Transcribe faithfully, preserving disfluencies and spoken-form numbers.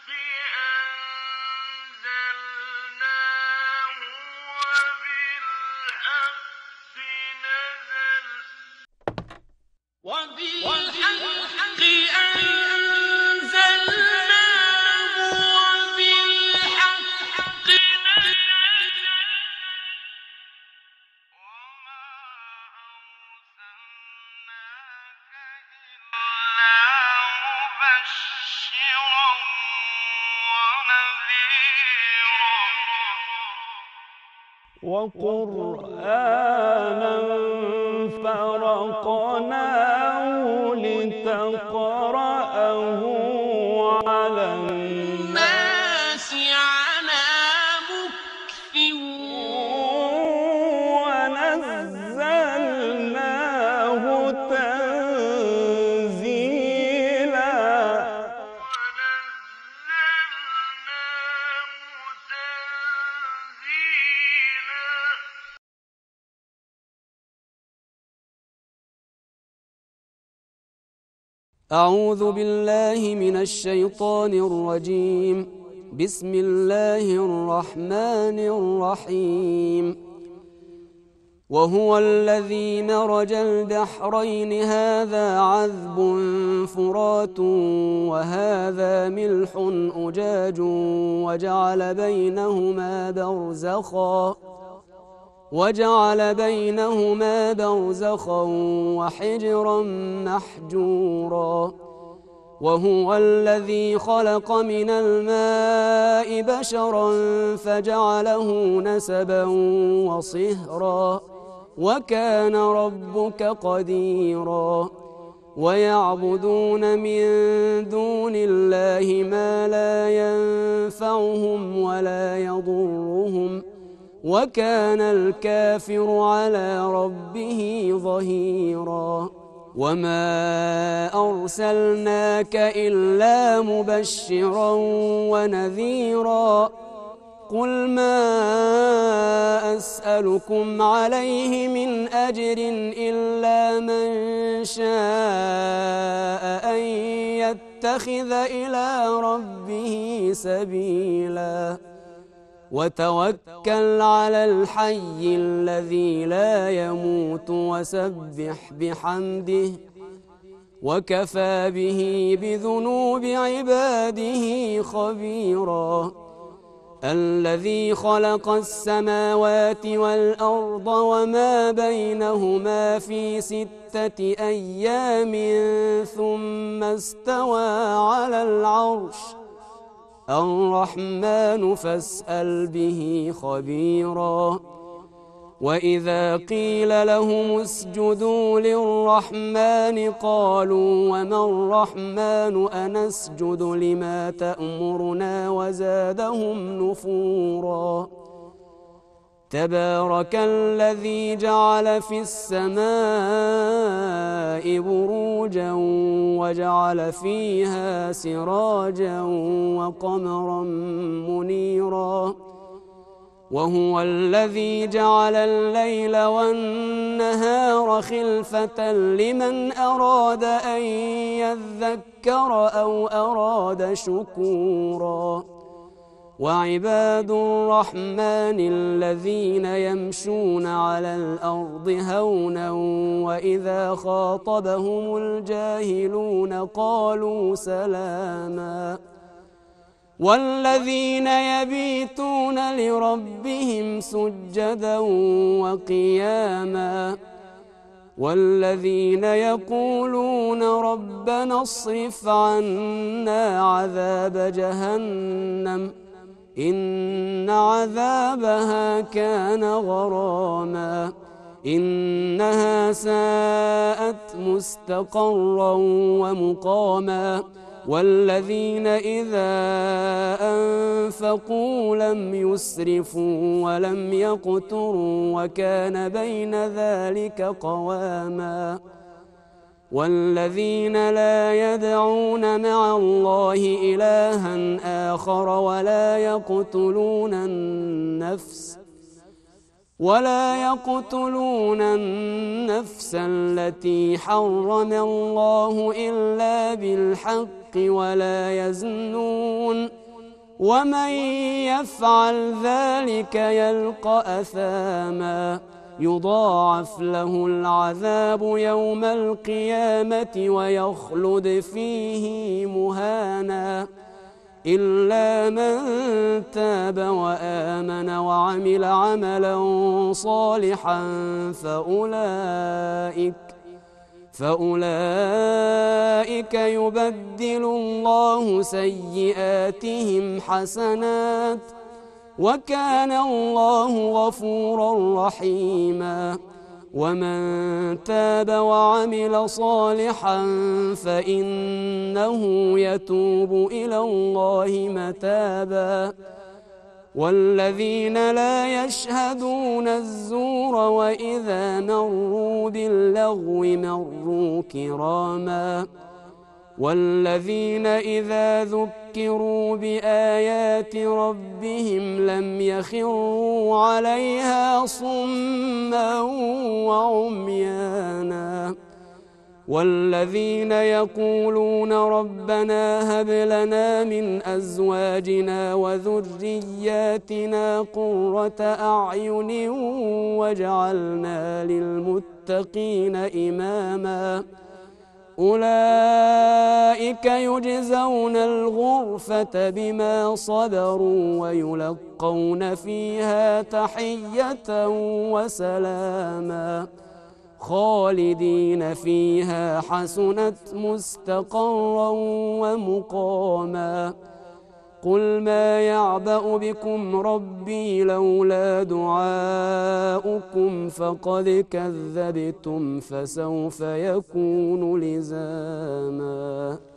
وقرآنا فرقناه لتقرأه على الناس على مكث ونزلناه تنزيلا. أعوذ بالله من الشيطان الرجيم. بسم الله الرحمن الرحيم. وهو الذي مرج البحرين هذا عذب فرات وهذا ملح أجاج وجعل بينهما برزخا وجعل بينهما برزخا وحجرا محجورا. وهو الذي خلق من الماء بشرا فجعله نسبا وصهرا وكان ربك قديرا. ويعبدون من دون الله ما لا ينفعهم ولا يضرهم وكان الكافر على ربه ظهيرا. وما أرسلناك إلا مبشرا ونذيرا. قل ما أسألكم عليه من أجر إلا من شاء أن يتخذ إلى ربه سبيلا. وتوكل على الحي الذي لا يموت وسبح بحمده وكفى به بذنوب عباده خبيرا. الذي خلق السماوات والأرض وما بينهما في ستة أيام ثم استوى على العرش. الرحمن فاسأل به خبيرا. وإذا قيل لهم اسجدوا للرحمن قالوا وما الرحمن أنسجد لما تأمرنا وزادهم نفورا. تبارك الذي جعل في السماء بروجا وجعل فيها سراجا وقمرا منيرا. وهو الذي جعل الليل والنهار خلفة لمن أراد أن يذكر أو أراد شكورا. وعباد الرحمن الذين يمشون على الأرض هونا وإذا خاطبهم الجاهلون قالوا سلاما. والذين يبيتون لربهم سجدا وقياما. والذين يقولون ربنا اصرف عنا عذاب جهنم إن عذابها كان غراما إنها ساءت مستقرا ومقاما. والذين إذا أنفقوا لم يسرفوا ولم يقتروا وكان بين ذلك قواما. والذين لا يدعون مع الله إلها آخر ولا يقتلون النفس ولا يقتلون النفس التي حرم الله إلا بالحق ولا يزنون ومن يفعل ذلك يلقى أثاما يضاعف له العذاب يوم القيامة ويخلد فيه مهانا إلا من تاب وآمن وعمل عملا صالحا فأولئك فأولئك يبدل الله سيئاتهم حسنات وكان الله غفورا رحيما ومن تاب وعمل صالحا فإنه يتوب إلى الله متابا والذين لا يشهدون الزور وإذا مروا باللغو مروا كراما والذين إذا ذكروا بآيات ربهم لم يخروا عليها صما وعميانا والذين يقولون ربنا هب لنا من أزواجنا وذرياتنا قرة أعين واجعلنا للمتقين إماما أولئك يجزون الغرفة بما صبروا ويلقون فيها تحية وسلاما خالدين فيها حسنت مستقرا ومقاما قل ما يعبأ بكم ربي لولا دعاؤكم فقد كذبتم فسوف يكون لزاما.